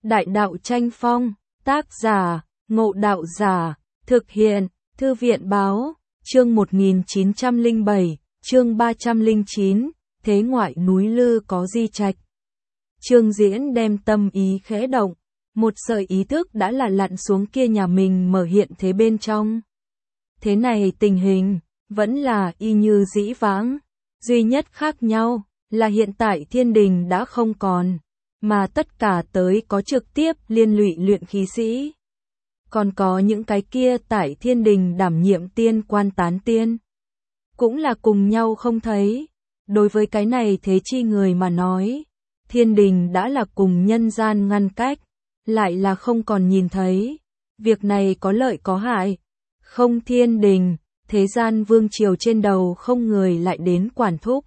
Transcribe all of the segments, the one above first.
Đại đạo tranh phong, tác giả, Ngộ Đạo Giả, thực hiện, Thư viện báo, chương 1907, chương 309, thế ngoại núi Lư có di trạch. Trương Diễn đem tâm ý khẽ động, một sợi ý thức đã là lặn xuống kia nhà mình mở hiện thế bên trong. Thế này tình hình, vẫn là y như dĩ vãng, duy nhất khác nhau, là hiện tại thiên đình đã không còn, mà tất cả tới có trực tiếp liên lụy luyện khí sĩ. Còn có những cái kia tại thiên đình đảm nhiệm tiên quan tán tiên, cũng là cùng nhau không thấy. Đối với cái này thế chi người mà nói, thiên đình đã là cùng nhân gian ngăn cách, lại là không còn nhìn thấy. Việc này có lợi có hại. Không thiên đình, thế gian vương triều trên đầu không người lại đến quản thúc.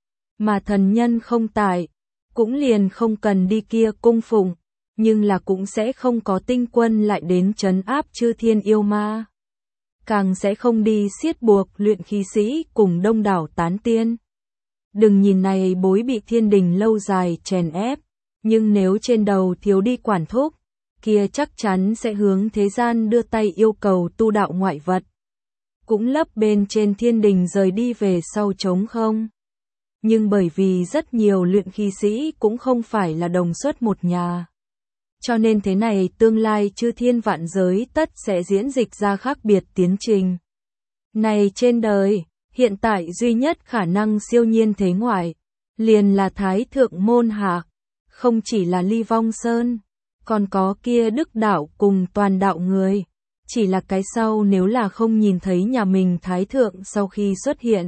Mà thần nhân không tại, cũng liền không cần đi kia cung phụng, nhưng là cũng sẽ không có tinh quân lại đến trấn áp chư thiên yêu ma. Càng sẽ không đi siết buộc luyện khí sĩ cùng đông đảo tán tiên. Đừng nhìn này bối bị thiên đình lâu dài chèn ép, nhưng nếu trên đầu thiếu đi quản thúc, kia chắc chắn sẽ hướng thế gian đưa tay yêu cầu tu đạo ngoại vật. Cũng lấp bên trên thiên đình rời đi về sau trống không. Nhưng bởi vì rất nhiều luyện khí sĩ cũng không phải là đồng xuất một nhà. Cho nên thế này tương lai chư thiên vạn giới tất sẽ diễn dịch ra khác biệt tiến trình. Này trên đời, hiện tại duy nhất khả năng siêu nhiên thế ngoại, liền là Thái Thượng Môn Hạ, không chỉ là Ly Vong Sơn, còn có kia Đức Đạo cùng toàn đạo người. Chỉ là cái sau nếu là không nhìn thấy nhà mình Thái Thượng sau khi xuất hiện,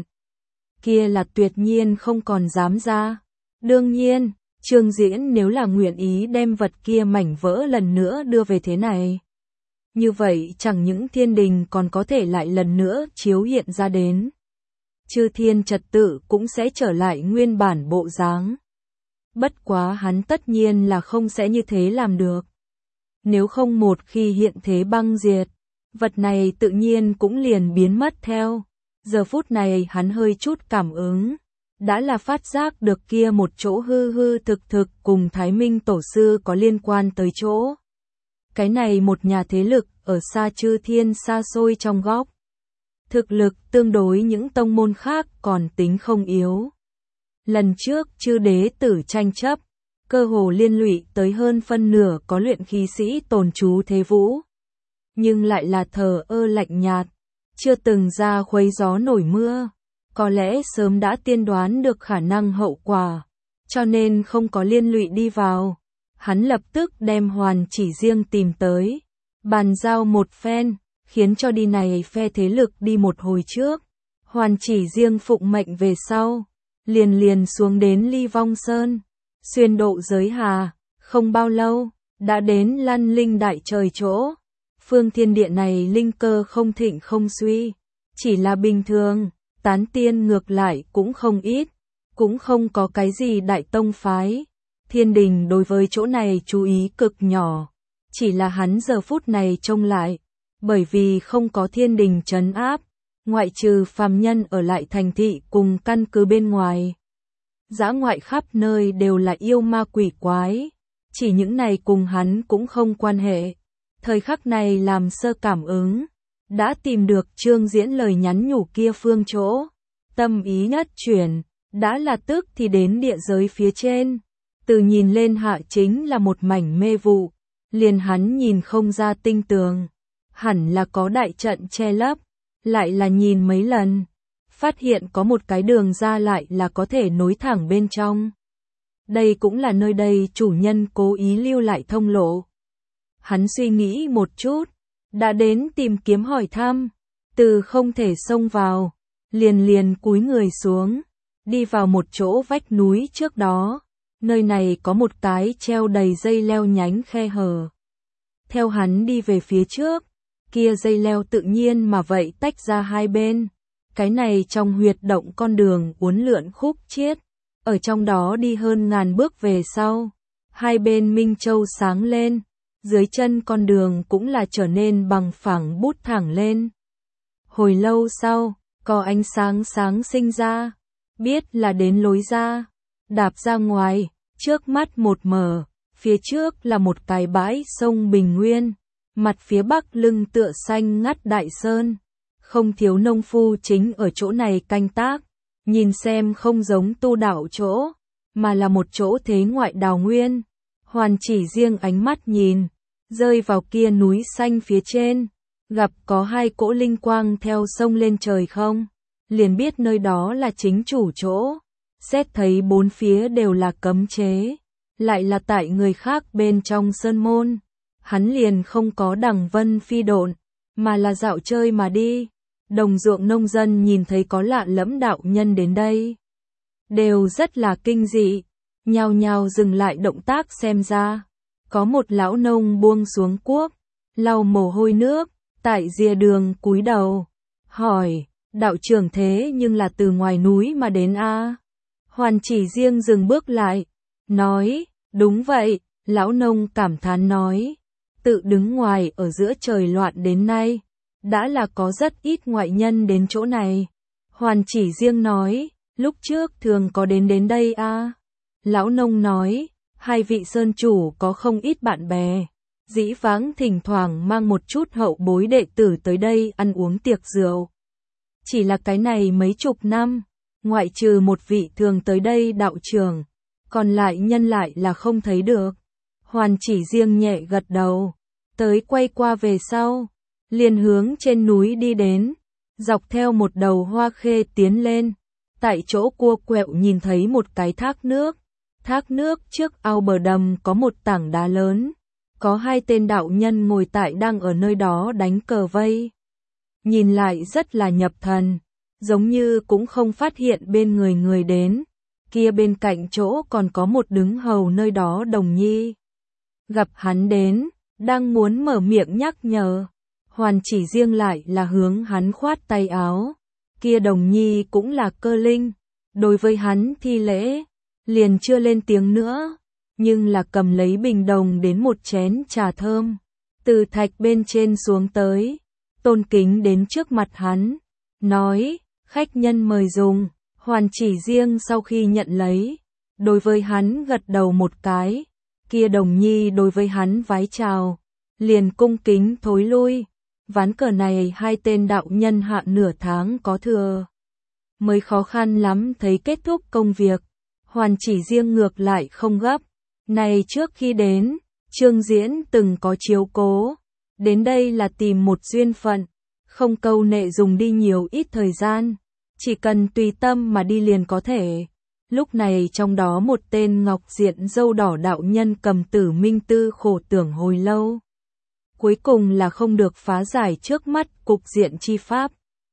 kia là tuyệt nhiên không còn dám ra. Đương nhiên, Trương Diễn nếu là nguyện ý đem vật kia mảnh vỡ lần nữa đưa về thế này, như vậy chẳng những thiên đình còn có thể lại lần nữa chiếu hiện ra đến. Chư thiên trật tự cũng sẽ trở lại nguyên bản bộ dáng. Bất quá hắn tất nhiên là không sẽ như thế làm được. Nếu không một khi hiện thế băng diệt, vật này tự nhiên cũng liền biến mất theo. Giờ phút này hắn hơi chút cảm ứng, đã là phát giác được kia một chỗ hư hư thực thực cùng Thái Minh Tổ Sư có liên quan tới chỗ. Cái này một nhà thế lực ở xa chư thiên xa xôi trong góc. Thực lực tương đối những tông môn khác còn tính không yếu. Lần trước chư đế tử tranh chấp, cơ hồ liên lụy tới hơn phân nửa có luyện khí sĩ tồn trú thế vũ. Nhưng lại là thờ ơ lạnh nhạt, chưa từng ra khuấy gió nổi mưa, có lẽ sớm đã tiên đoán được khả năng hậu quả, cho nên không có liên lụy đi vào. Hắn lập tức đem Hoàn Chỉ Riêng tìm tới, bàn giao một phen, khiến cho đi này phe thế lực đi một hồi trước. Hoàn Chỉ Riêng phụng mệnh về sau, liền xuống đến Ly Vong Sơn, xuyên độ giới hà, không bao lâu, đã đến Lăn Linh Đại Trời chỗ. Phương thiên địa này linh cơ không thịnh không suy, chỉ là bình thường, tán tiên ngược lại cũng không ít, cũng không có cái gì đại tông phái. Thiên đình đối với chỗ này chú ý cực nhỏ, chỉ là hắn giờ phút này trông lại, bởi vì không có thiên đình trấn áp, ngoại trừ phàm nhân ở lại thành thị cùng căn cứ bên ngoài. Dã ngoại khắp nơi đều là yêu ma quỷ quái, chỉ những này cùng hắn cũng không quan hệ. Thời khắc này làm sơ cảm ứng, đã tìm được Trương Diễn lời nhắn nhủ kia phương chỗ. Tâm ý nhất chuyển, đã là tức thì đến địa giới phía trên. Từ nhìn lên hạ chính là một mảnh mê vụ, liền hắn nhìn không ra tinh tường. Hẳn là có đại trận che lấp, lại là nhìn mấy lần, phát hiện có một cái đường ra lại là có thể nối thẳng bên trong. Đây cũng là nơi đây chủ nhân cố ý lưu lại thông lộ. Hắn suy nghĩ một chút, đã đến tìm kiếm hỏi thăm, từ không thể xông vào, liền cúi người xuống, đi vào một chỗ vách núi trước đó, nơi này có một cái treo đầy dây leo nhánh khe hở. Theo hắn đi về phía trước, kia dây leo tự nhiên mà vậy tách ra hai bên, cái này trong huyệt động con đường uốn lượn khúc chiết, ở trong đó đi hơn ngàn bước về sau, hai bên minh châu sáng lên. Dưới chân con đường cũng là trở nên bằng phẳng bút thẳng lên. Hồi lâu sau, có ánh sáng sinh ra, biết là đến lối ra, đạp ra ngoài, trước mắt một mở, Phía trước là một cái bãi sông bình nguyên, mặt phía bắc lưng tựa xanh ngắt đại sơn. Không thiếu nông phu chính ở chỗ này canh tác, nhìn xem không giống tu đạo chỗ, mà là một chỗ thế ngoại đào nguyên. Hoàn Chỉ Riêng ánh mắt nhìn, rơi vào kia núi xanh phía trên, gặp có hai cỗ linh quang theo sông lên trời không, liền biết nơi đó là chính chủ chỗ. Xét thấy bốn phía đều là cấm chế, lại là tại người khác bên trong sơn môn, hắn liền không có đằng vân phi độn, mà là dạo chơi mà đi. Đồng ruộng nông dân nhìn thấy có lạ lẫm đạo nhân đến đây, đều rất là kinh dị, nhao nhao dừng lại động tác xem ra. Có một lão nông buông xuống cuốc, lau mồ hôi nước, tại rìa đường cúi đầu, hỏi, đạo trưởng thế nhưng là từ ngoài núi mà đến a? Hoàn Chỉ Riêng dừng bước lại, nói, đúng vậy. Lão nông cảm thán nói, tự đứng ngoài ở giữa trời loạn đến nay, đã là có rất ít ngoại nhân đến chỗ này. Hoàn Chỉ Riêng nói, lúc trước thường có đến đây a? Lão nông nói, hai vị sơn chủ có không ít bạn bè, dĩ vãng thỉnh thoảng mang một chút hậu bối đệ tử tới đây ăn uống tiệc rượu. Chỉ là cái này mấy chục năm, ngoại trừ một vị thường tới đây đạo trưởng, còn lại nhân lại là không thấy được. Hoàn Chỉ Riêng nhẹ gật đầu, tới quay qua về sau, liền hướng trên núi đi đến, dọc theo một đầu hoa khê tiến lên. Tại chỗ cua quẹo nhìn thấy một cái thác nước. Thác nước trước ao bờ đầm có một tảng đá lớn, có hai tên đạo nhân ngồi tại đang ở nơi đó đánh cờ vây. Nhìn lại rất là nhập thần, giống như cũng không phát hiện bên người đến. Kia bên cạnh chỗ còn có một đứng hầu nơi đó đồng nhi. Gặp hắn đến, đang muốn mở miệng nhắc nhở, Hoàn Chỉ Riêng lại là hướng hắn khoát tay áo. Kia đồng nhi cũng là cơ linh, đối với hắn thi lễ, liền chưa lên tiếng nữa, nhưng là cầm lấy bình đồng đến một chén trà thơm, từ thạch bên trên xuống tới, tôn kính đến trước mặt hắn, nói, khách nhân mời dùng. Hoàn Chỉ Riêng sau khi nhận lấy, đối với hắn gật đầu một cái, kia đồng nhi đối với hắn vái chào, liền cung kính thối lui. Ván cờ này hai tên đạo nhân hạ nửa tháng có thừa, mới khó khăn lắm thấy kết thúc công việc. Hoàn Chỉ Riêng ngược lại không gấp, này trước khi đến, Trương Diễn từng có chiếu cố, đến đây là tìm một duyên phận, không câu nệ dùng đi nhiều ít thời gian, chỉ cần tùy tâm mà đi liền có thể. Lúc này trong đó một tên ngọc diện râu đỏ đạo nhân cầm Tử Minh Tư khổ tưởng hồi lâu, cuối cùng là không được phá giải trước mắt cục diện chi pháp.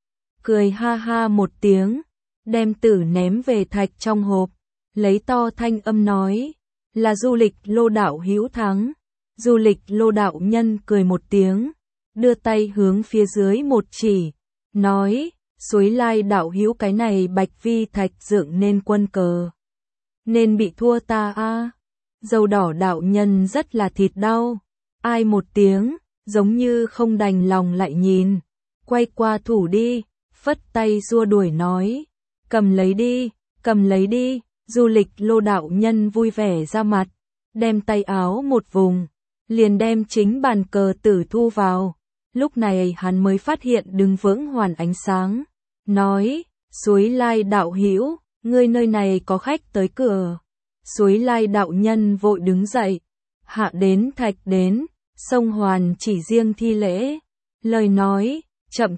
Cười ha ha một tiếng, đem tử ném về thạch trong hộp, lấy to thanh âm nói, là Du Lịch Lô đạo hữu thắng. Du Lịch Lô đạo nhân cười một tiếng, đưa tay hướng phía dưới một chỉ, nói, Suối Lai đạo hữu cái này bạch vi thạch dựng nên quân cờ, nên bị thua ta a. Dâu đỏ đạo nhân rất là thịt đau, ai một tiếng, giống như không đành lòng lại nhìn, quay qua thủ đi, phất tay xua đuổi nói, cầm lấy đi, cầm lấy đi. Du Lịch Lô đạo nhân vui vẻ ra mặt, đem tay áo một vùng, liền đem chính bàn cờ tử thu vào. Lúc này hắn mới phát hiện đứng vững hoàn ánh sáng, nói, Suối Lai đạo hữu, ngươi nơi này có khách tới cửa. Suối Lai đạo nhân vội đứng dậy, hạ đến thạch đến, xông Hoàn Chỉ Riêng thi lễ, lời nói, chậm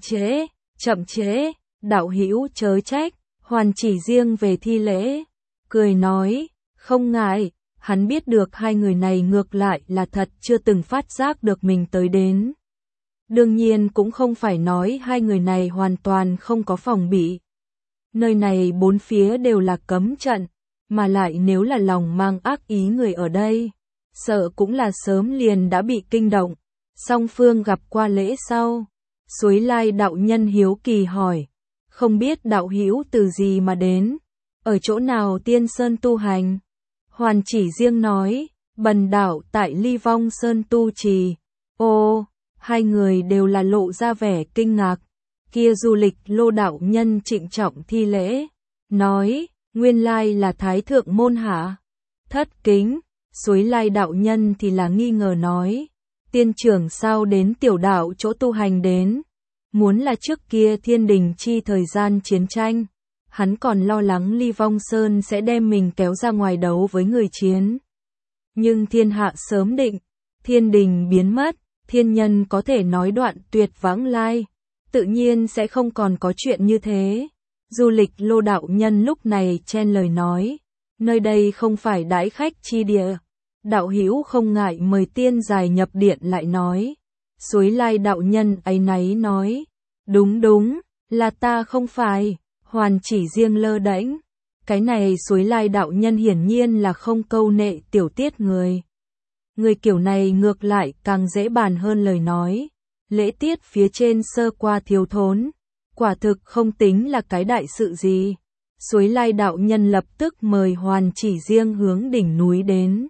chế, đạo hữu chớ trách. Hoàn Chỉ Riêng về thi lễ, cười nói, không ngại. Hắn biết được hai người này ngược lại là thật chưa từng phát giác được mình tới đến. Đương nhiên cũng không phải nói hai người này hoàn toàn không có phòng bị. Nơi này bốn phía đều là cấm trận, mà lại nếu là lòng mang ác ý người ở đây, sợ cũng là sớm liền đã bị kinh động. Song phương gặp qua lễ sau, Suối Lai đạo nhân hiếu kỳ hỏi, không biết đạo hữu từ gì mà đến, ở chỗ nào Tiên Sơn tu hành? Hoàn Chỉ Riêng nói, bần đạo tại Ly Vong Sơn tu trì. Ô, hai người đều là lộ ra vẻ kinh ngạc. Kia Du Lịch Lô đạo nhân trịnh trọng thi lễ, nói, nguyên lai là Thái Thượng Môn hả? Thất kính. Suối Lai đạo nhân thì là nghi ngờ nói, tiên trưởng sao đến tiểu đạo chỗ tu hành đến, muốn là trước kia thiên đình chi thời gian chiến tranh, hắn còn lo lắng Ly Vong Sơn sẽ đem mình kéo ra ngoài đấu với người chiến. Nhưng thiên hạ sớm định, thiên đình biến mất, thiên nhân có thể nói đoạn tuyệt vãng lai, tự nhiên sẽ không còn có chuyện như thế. Du Lịch Lô đạo nhân lúc này chen lời nói, nơi đây không phải đãi khách chi địa, đạo hữu không ngại mời tiên dài nhập điện lại nói. Suối Lai đạo nhân áy náy nói, đúng, là ta không phải, Hoàn Chỉ Riêng lơ đễnh. Cái này Suối Lai đạo nhân hiển nhiên là không câu nệ tiểu tiết người. Người kiểu này ngược lại càng dễ bàn hơn lời nói, lễ tiết phía trên sơ qua thiếu thốn, quả thực không tính là cái đại sự gì. Suối Lai đạo nhân lập tức mời Hoàn Chỉ Riêng hướng đỉnh núi đến.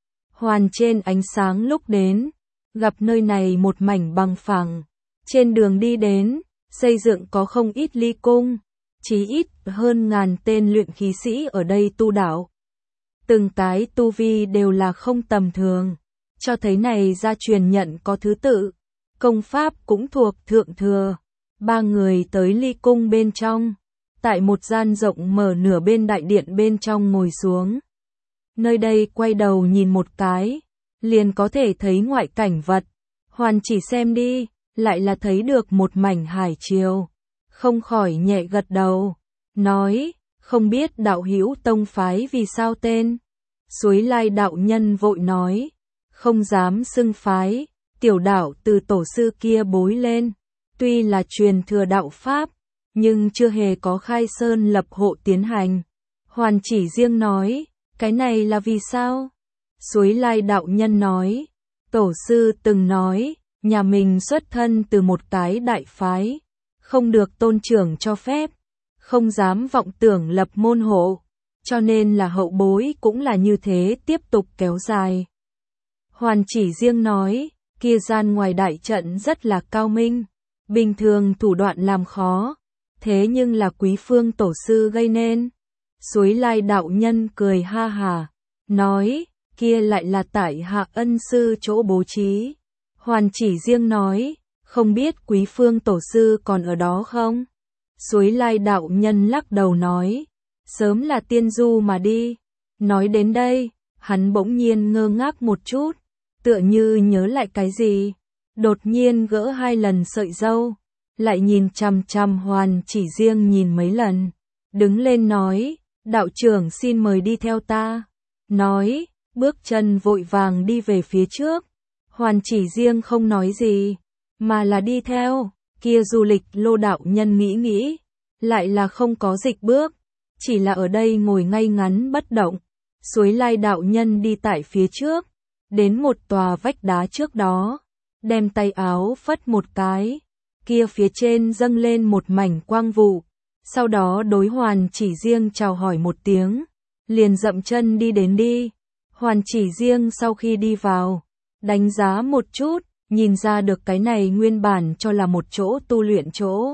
Hoàn trên ánh sáng lúc đến, gặp nơi này một mảnh bằng phẳng, trên đường đi đến, xây dựng có không ít ly cung, chí ít hơn 1000 tên luyện khí sĩ ở đây tu đạo. Từng cái tu vi đều là không tầm thường, cho thấy này gia truyền nhận có thứ tự, công pháp cũng thuộc thượng thừa. Ba người tới ly cung bên trong, tại một gian rộng mở nửa bên đại điện bên trong ngồi xuống. Nơi đây quay đầu nhìn một cái, liền có thể thấy ngoại cảnh vật, Hoàn chỉ xem đi, lại là thấy được một mảnh hải triều, không khỏi nhẹ gật đầu, nói, không biết đạo hữu tông phái vì sao tên. Suối Lai đạo nhân vội nói, không dám xưng phái, tiểu đạo từ tổ sư kia bối lên, tuy là truyền thừa đạo pháp, nhưng chưa hề có khai sơn lập hộ tiến hành. Hoàn Chỉ Riêng nói, cái này là vì sao? Suối Lai đạo nhân nói, tổ sư từng nói, nhà mình xuất thân từ một cái đại phái, không được tôn trưởng cho phép, không dám vọng tưởng lập môn hộ, cho nên là hậu bối cũng là như thế tiếp tục kéo dài. Hoàn Chỉ Riêng nói, kia gian ngoài đại trận rất là cao minh, bình thường thủ đoạn làm khó, thế nhưng là quý phương tổ sư gây nên. Suối Lai đạo nhân cười ha hà, nói, kia lại là tại hạ ân sư chỗ bố trí. Hoàn Chỉ Riêng nói, không biết quý phương tổ sư còn ở đó không? Suối Lai đạo nhân lắc đầu nói, sớm là tiên du mà đi. Nói đến đây, hắn bỗng nhiên ngơ ngác một chút, tựa như nhớ lại cái gì, đột nhiên gỡ 2 lần sợi râu, lại nhìn chằm chằm Hoàn Chỉ Riêng nhìn mấy lần, đứng lên nói, đạo trưởng xin mời đi theo ta. Nói, bước chân vội vàng đi về phía trước. Hoàn Chỉ Riêng không nói gì, mà là đi theo. Kia Du Lịch Lô đạo nhân nghĩ, lại là không có dịch bước, chỉ là ở đây ngồi ngay ngắn bất động. Suối Lai đạo nhân đi tại phía trước, đến một tòa vách đá trước đó, đem tay áo phất một cái, kia phía trên dâng lên một mảnh quang vụ, sau đó đối Hoàn Chỉ Riêng chào hỏi một tiếng, liền dậm chân đi đến đi. Hoàn Chỉ Riêng sau khi đi vào, đánh giá một chút, nhìn ra được cái này nguyên bản cho là một chỗ tu luyện chỗ.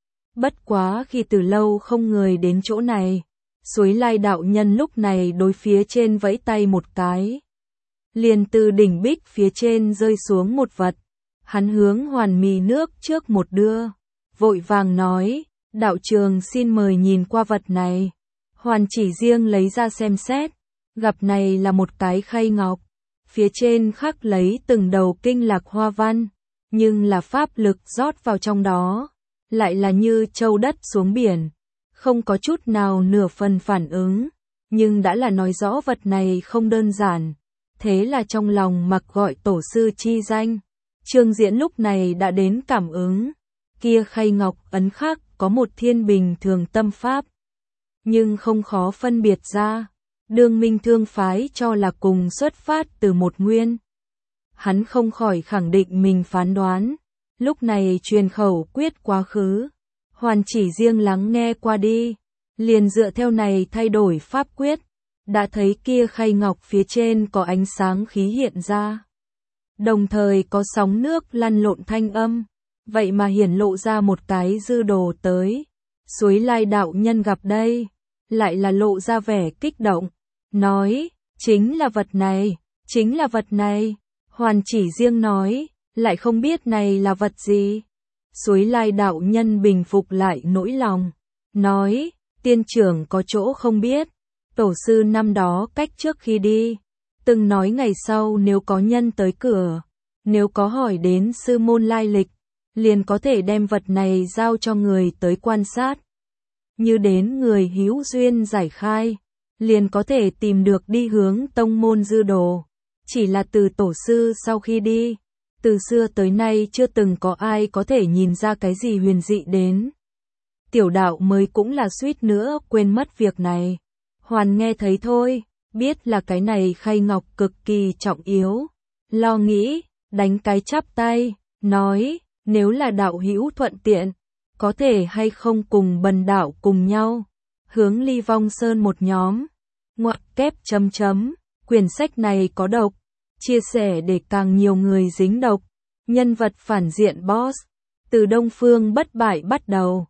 Bất quá khi từ lâu không người đến chỗ này, Suối Lai đạo nhân lúc này đối phía trên vẫy tay một cái, liền từ đỉnh bích phía trên rơi xuống một vật. Hắn hướng Hoàn Mì nước trước một đưa, vội vàng nói, đạo trường xin mời nhìn qua vật này. Hoàn Chỉ Riêng lấy ra xem xét, gặp này là một cái khay ngọc, phía trên khắc lấy từng đầu kinh lạc hoa văn, nhưng là pháp lực rót vào trong đó, lại là như châu đất xuống biển, không có chút nào nửa phần phản ứng, nhưng đã là nói rõ vật này không đơn giản, thế là trong lòng mặc gọi tổ sư chi danh. Trương Diễn lúc này đã đến cảm ứng, kia khay ngọc ấn khắc có một thiên bình thường tâm pháp, nhưng không khó phân biệt ra, Đương Minh Thương phái cho là cùng xuất phát từ một nguyên. Hắn không khỏi khẳng định mình phán đoán, lúc này truyền khẩu quyết quá khứ. Hoàn Chỉ Riêng lắng nghe qua đi, liền dựa theo này thay đổi pháp quyết, đã thấy kia khay ngọc phía trên có ánh sáng khí hiện ra, đồng thời có sóng nước lăn lộn thanh âm, vậy mà hiển lộ ra một cái dư đồ tới. Suối Lai đạo nhân gặp đây, lại là lộ ra vẻ kích động, nói, Chính là vật này, chính là vật này. Hoàn Chỉ Riêng nói, lại không biết này là vật gì. Suối Lai đạo nhân bình phục lại nỗi lòng, nói, tiên trưởng có chỗ không biết. Tổ sư năm đó cách trước khi đi, từng nói ngày sau nếu có nhân tới cửa, nếu có hỏi đến sư môn lai lịch, liền có thể đem vật này giao cho người tới quan sát. Như đến người hữu duyên giải khai, liền có thể tìm được đi hướng tông môn dư đồ. Chỉ là từ tổ sư sau khi đi, từ xưa tới nay chưa từng có ai có thể nhìn ra cái gì huyền dị đến. Tiểu đạo mới cũng là suýt nữa quên mất việc này. Hoàn nghe thấy thôi, biết là cái này khay ngọc cực kỳ trọng yếu. Lo nghĩ, đánh cái chắp tay, nói, nếu là đạo hữu thuận tiện, có thể hay không cùng bần đạo cùng nhau, hướng Ly Vong Sơn một nhóm. Ngoặc kép chấm chấm, quyển sách này có độc, chia sẻ để càng nhiều người dính độc. Nhân vật phản diện boss, từ Đông Phương Bất Bại bắt đầu.